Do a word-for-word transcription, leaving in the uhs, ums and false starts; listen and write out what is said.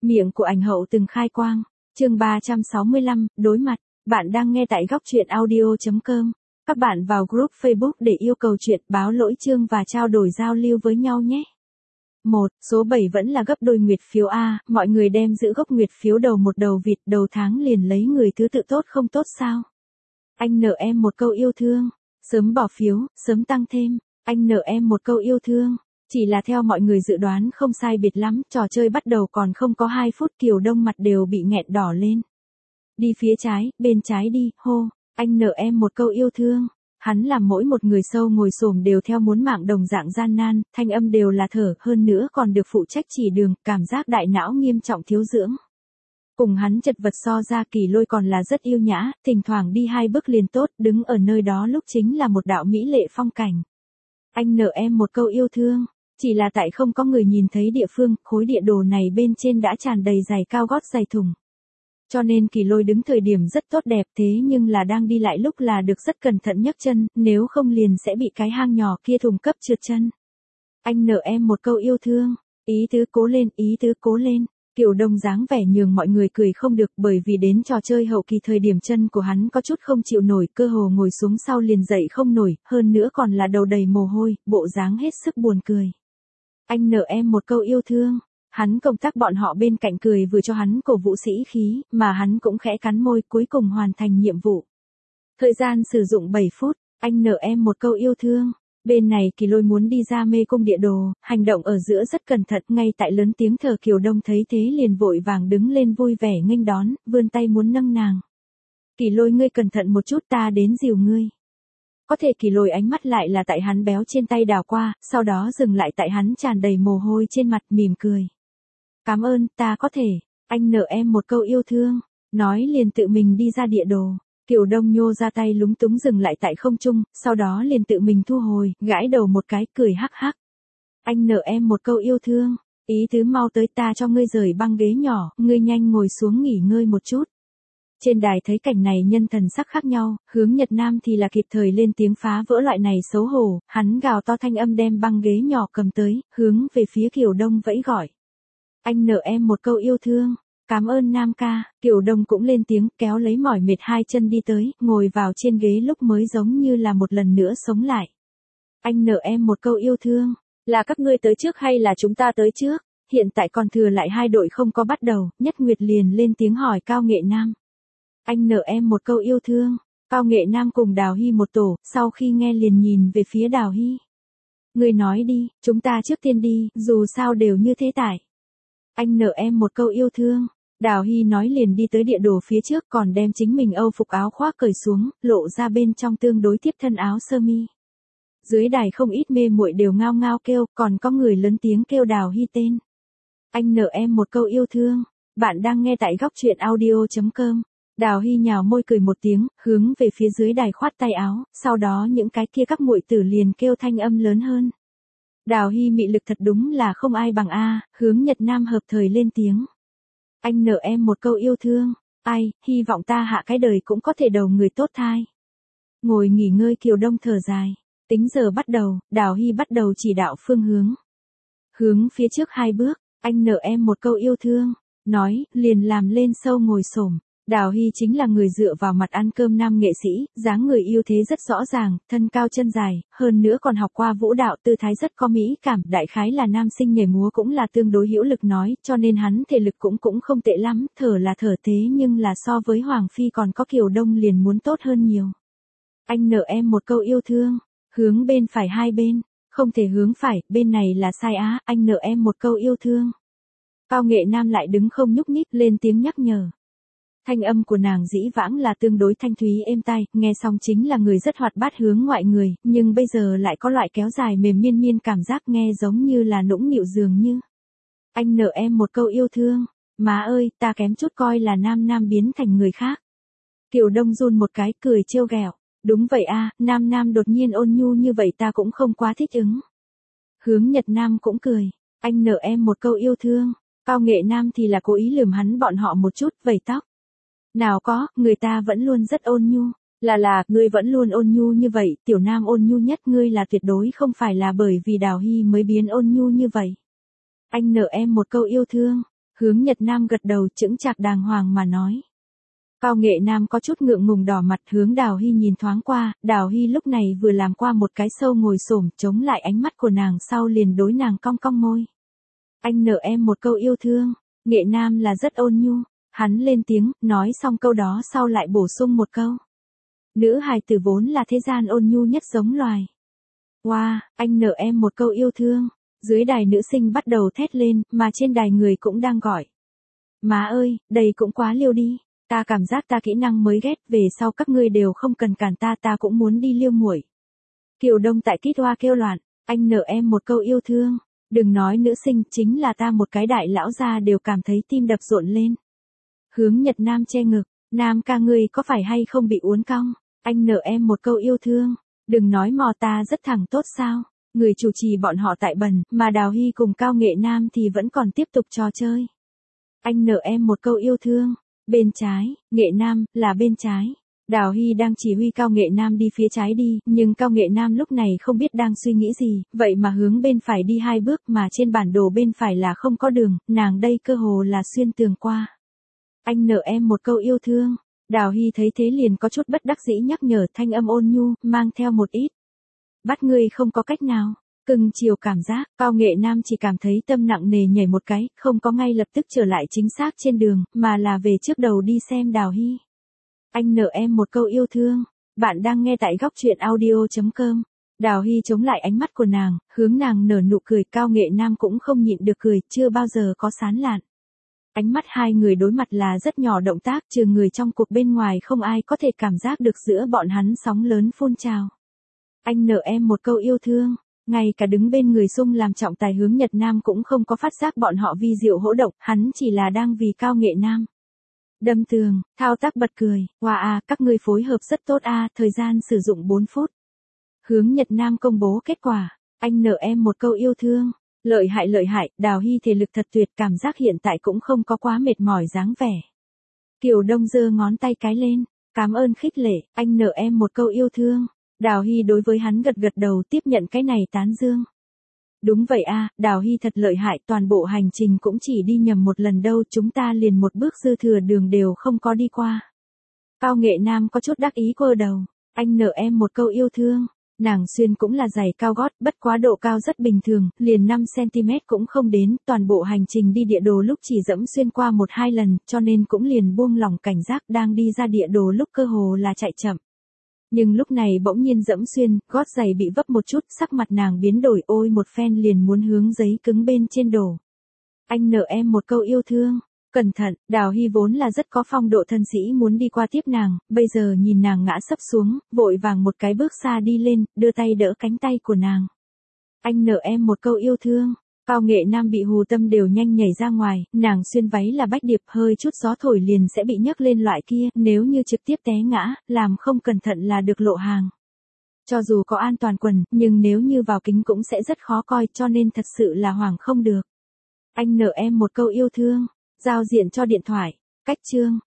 Miệng của ảnh hậu từng khai quang. Chương ba trăm sáu mươi lăm, đối mặt. Bạn đang nghe tại góc truyện audio chấm com. Các bạn vào group Facebook để yêu cầu chuyện, báo lỗi chương và trao đổi giao lưu với nhau nhé. một. Số bảy vẫn là gấp đôi nguyệt phiếu A, mọi người đem giữ gốc nguyệt phiếu đầu một đầu vịt, đầu tháng liền lấy người thứ tự tốt không tốt sao? Anh nợ em một câu yêu thương. Sớm bỏ phiếu, sớm tăng thêm. Anh nợ em một câu yêu thương. Chỉ là theo mọi người dự đoán không sai biệt lắm, trò chơi bắt đầu còn không có hai phút Kiều Đông mặt đều bị nghẹn đỏ lên. Đi phía trái, bên trái đi, hô, anh nợ em một câu yêu thương. Hắn làm mỗi một người sâu ngồi xổm đều theo muốn mạng đồng dạng gian nan, thanh âm đều là thở, hơn nữa còn được phụ trách chỉ đường, cảm giác đại não nghiêm trọng thiếu dưỡng. Cùng hắn chật vật so ra Kỳ Lôi còn là rất yêu nhã, thỉnh thoảng đi hai bước liền tốt, đứng ở nơi đó lúc chính là một đạo mỹ lệ phong cảnh. Anh nợ em một câu yêu thương. Chỉ là tại không có người nhìn thấy địa phương, khối địa đồ này bên trên đã tràn đầy giày cao gót giày thùng. Cho nên Kỳ Lôi đứng thời điểm rất tốt đẹp, thế nhưng là đang đi lại lúc là được rất cẩn thận nhấc chân, nếu không liền sẽ bị cái hang nhỏ kia thùng cấp trượt chân. Anh nợ em một câu yêu thương. Ý tứ cố lên, ý tứ cố lên. Kiều Đông dáng vẻ nhường mọi người cười không được, bởi vì đến trò chơi hậu kỳ thời điểm chân của hắn có chút không chịu nổi, cơ hồ ngồi xuống sau liền dậy không nổi, hơn nữa còn là đầu đầy mồ hôi, bộ dáng hết sức buồn cười. Anh nợ em một câu yêu thương. Hắn công tác bọn họ bên cạnh cười vừa cho hắn cổ vũ sĩ khí, mà hắn cũng khẽ cắn môi, cuối cùng hoàn thành nhiệm vụ. Thời gian sử dụng bảy phút, anh nợ em một câu yêu thương. Bên này Kỳ Lôi muốn đi ra mê cung địa đồ, hành động ở giữa rất cẩn thận, ngay tại lớn tiếng thở Kiều Đông thấy thế liền vội vàng đứng lên vui vẻ nghênh đón, vươn tay muốn nâng nàng. Kỳ Lôi ngươi cẩn thận một chút, ta đến dìu ngươi. Có thể Kỳ Lôi ánh mắt lại là tại hắn béo trên tay đảo qua, sau đó dừng lại tại hắn tràn đầy mồ hôi trên mặt, mỉm cười. Cảm ơn, ta có thể. Anh nợ em một câu yêu thương. Nói liền tự mình đi ra địa đồ. Kiều Đông nhô ra tay lúng túng dừng lại tại không trung, sau đó liền tự mình thu hồi, gãi đầu một cái, cười hắc hắc. Anh nợ em một câu yêu thương. Ý tứ mau tới, ta cho ngươi rời băng ghế nhỏ, ngươi nhanh ngồi xuống nghỉ ngơi một chút. Trên đài thấy cảnh này nhân thần sắc khác nhau, Hướng Nhật Nam thì là kịp thời lên tiếng phá vỡ loại này xấu hổ, hắn gào to thanh âm đem băng ghế nhỏ cầm tới, hướng về phía Kiều Đông vẫy gọi. Anh nợ em một câu yêu thương. Cảm ơn Nam ca. Kiều Đông cũng lên tiếng, kéo lấy mỏi mệt hai chân đi tới, ngồi vào trên ghế lúc mới giống như là một lần nữa sống lại. Anh nợ em một câu yêu thương. Là các ngươi tới trước hay là chúng ta tới trước? Hiện tại còn thừa lại hai đội không có bắt đầu, Nhất Nguyệt liền lên tiếng hỏi Cao Nghệ Nam. Anh nợ em một câu yêu thương. Cao Nghệ Nam cùng Đào Hy một tổ, sau khi nghe liền nhìn về phía Đào Hy. Ngươi nói đi, chúng ta trước tiên đi, dù sao đều như thế tại. Anh nợ em một câu yêu thương. Đào Hy nói liền đi tới địa đồ phía trước, còn đem chính mình âu phục áo khoác cởi xuống, lộ ra bên trong tương đối tiếp thân áo sơ mi. Dưới đài không ít mê muội đều ngao ngao kêu, còn có người lớn tiếng kêu Đào Hy tên. Anh nợ em một câu yêu thương. Bạn đang nghe tại góc truyện audio chấm com. Đào Hy nhào môi cười một tiếng, hướng về phía dưới đài khoát tay áo, sau đó những cái kia các muội tử liền kêu thanh âm lớn hơn. Đào Hy mị lực thật đúng là không ai bằng a. Hướng Nhật Nam hợp thời lên tiếng. Anh nợ em một câu yêu thương. Ai, hy vọng ta hạ cái đời cũng có thể đầu người tốt thai. Ngồi nghỉ ngơi Kiều Đông thở dài. Tính giờ bắt đầu, Đào Hy bắt đầu chỉ đạo phương hướng. Hướng phía trước hai bước, anh nợ em một câu yêu thương. Nói, liền làm lên sâu ngồi xổm. Đào Hy chính là người dựa vào mặt ăn cơm nam nghệ sĩ, dáng người yêu thế rất rõ ràng, thân cao chân dài, hơn nữa còn học qua vũ đạo, tư thái rất có mỹ cảm, đại khái là nam sinh nhảy múa cũng là tương đối hữu lực nói, cho nên hắn thể lực cũng cũng không tệ lắm, thở là thở thế nhưng là so với Hoàng Phi còn có Kiều Đông liền muốn tốt hơn nhiều. Anh nợ em một câu yêu thương. Hướng bên phải hai bên, không thể hướng phải, bên này là sai á, anh nợ em một câu yêu thương. Cao Nghệ Nam lại đứng không nhúc nhích lên tiếng nhắc nhở. Thanh âm của nàng dĩ vãng là tương đối thanh thúy êm tai, nghe xong chính là người rất hoạt bát hướng ngoại người, nhưng bây giờ lại có loại kéo dài mềm miên miên cảm giác nghe giống như là nũng nịu dường như. Anh nợ em một câu yêu thương. Má ơi, ta kém chút coi là Nam Nam biến thành người khác. Kiều Đông run một cái cười trêu ghẹo. Đúng vậy a, Nam Nam đột nhiên ôn nhu như vậy ta cũng không quá thích ứng. Hướng Nhật Nam cũng cười. Anh nợ em một câu yêu thương. Cao Nghệ Nam thì là cố ý lườm hắn bọn họ một chút, vẩy tóc. Nào có, người ta vẫn luôn rất ôn nhu. Là là, ngươi vẫn luôn ôn nhu như vậy, tiểu nam ôn nhu nhất ngươi là tuyệt đối không phải là bởi vì Đào Hy mới biến ôn nhu như vậy. Anh nợ em một câu yêu thương. Hướng Nhật Nam gật đầu chững chạc đàng hoàng mà nói. Cao Nghệ Nam có chút ngượng ngùng đỏ mặt, hướng Đào Hy nhìn thoáng qua, Đào Hy lúc này vừa làm qua một cái sâu ngồi xổm chống lại ánh mắt của nàng sau liền đối nàng cong cong môi. Anh nợ em một câu yêu thương. Nghệ Nam là rất ôn nhu, hắn lên tiếng, nói xong câu đó sau lại bổ sung một câu. Nữ hài tử vốn là thế gian ôn nhu nhất giống loài. Wow, anh nợ em một câu yêu thương. Dưới đài nữ sinh bắt đầu thét lên, mà trên đài người cũng đang gọi. Má ơi, đây cũng quá liêu đi. Ta cảm giác ta kỹ năng mới ghét, về sau các ngươi đều không cần cản ta, ta cũng muốn đi liêu muội. Kiều Đông tại Kít Hoa kêu loạn, anh nợ em một câu yêu thương. Đừng nói nữ sinh, chính là ta một cái đại lão gia đều cảm thấy tim đập rộn lên. Hướng Nhật Nam che ngực, Nam ca ngươi có phải hay không bị uốn cong? Anh nợ em một câu yêu thương. Đừng nói mò, ta rất thẳng tốt sao? Người chủ trì bọn họ tại bần, mà Đào Hy cùng Cao Nghệ Nam thì vẫn còn tiếp tục trò chơi. Anh nợ em một câu yêu thương. Bên trái, Nghệ Nam, là bên trái. Đào Hy đang chỉ huy Cao Nghệ Nam đi phía trái đi, nhưng Cao Nghệ Nam lúc này không biết đang suy nghĩ gì, vậy mà hướng bên phải đi hai bước mà trên bản đồ bên phải là không có đường, nàng đây cơ hồ là xuyên tường qua. Anh nợ em một câu yêu thương. Đào Hy thấy thế liền có chút bất đắc dĩ nhắc nhở, thanh âm ôn nhu, mang theo một ít. Bắt ngươi không có cách nào. Cưng chiều cảm giác, Cao Nghệ Nam chỉ cảm thấy tâm nặng nề nhảy một cái, không có ngay lập tức trở lại chính xác trên đường, mà là về trước đầu đi xem Đào Hy. Anh nợ em một câu yêu thương. Bạn đang nghe tại góc truyện audio chấm com. Đào Hy chống lại ánh mắt của nàng, hướng nàng nở nụ cười, Cao Nghệ Nam cũng không nhịn được cười, chưa bao giờ có sán lạn. Ánh mắt hai người đối mặt là rất nhỏ động tác, trừ người trong cuộc bên ngoài không ai có thể cảm giác được giữa bọn hắn sóng lớn phun trào. Anh nợ em một câu yêu thương. Ngay cả đứng bên người Sung làm trọng tài Hướng Nhật Nam cũng không có phát giác bọn họ vi diệu hỗ động, hắn chỉ là đang vì Cao Nghệ Nam. Đâm tường, thao tác bật cười, wow à, các ngươi phối hợp rất tốt a, à, thời gian sử dụng bốn phút. Hướng Nhật Nam công bố kết quả, anh nợ em một câu yêu thương. Lợi hại lợi hại, Đào Hy thể lực thật tuyệt, cảm giác hiện tại cũng không có quá mệt mỏi dáng vẻ. Kiều Đông giơ ngón tay cái lên, cảm ơn khích lệ, anh nợ em một câu yêu thương. Đào Hy đối với hắn gật gật đầu tiếp nhận cái này tán dương. Đúng vậy a, à, Đào Hy thật lợi hại, toàn bộ hành trình cũng chỉ đi nhầm một lần đâu, chúng ta liền một bước dư thừa đường đều không có đi qua. Cao Nghệ Nam có chút đắc ý quơ đầu, anh nợ em một câu yêu thương. Nàng xuyên cũng là giày cao gót, bất quá độ cao rất bình thường, liền năm xăng-ti-mét cũng không đến, toàn bộ hành trình đi địa đồ lúc chỉ dẫm xuyên qua một hai lần, cho nên cũng liền buông lỏng cảnh giác, đang đi ra địa đồ lúc cơ hồ là chạy chậm. Nhưng lúc này bỗng nhiên dẫm xuyên, gót giày bị vấp một chút, sắc mặt nàng biến đổi, ôi một phen liền muốn hướng giấy cứng bên trên đổ. Anh nợ em một câu yêu thương. Cẩn thận, Đào Hy vốn là rất có phong độ thân sĩ muốn đi qua tiếp nàng, bây giờ nhìn nàng ngã sấp xuống, vội vàng một cái bước xa đi lên, đưa tay đỡ cánh tay của nàng. Anh nợ em một câu yêu thương. Cao Nghệ Nam bị hù tâm đều nhanh nhảy ra ngoài, nàng xuyên váy là bách điệp, hơi chút gió thổi liền sẽ bị nhấc lên loại kia, nếu như trực tiếp té ngã, làm không cẩn thận là được lộ hàng. Cho dù có an toàn quần, nhưng nếu như vào kính cũng sẽ rất khó coi, cho nên thật sự là hoảng không được. Anh nợ em một câu yêu thương. Giao diện cho điện thoại. Cách chương.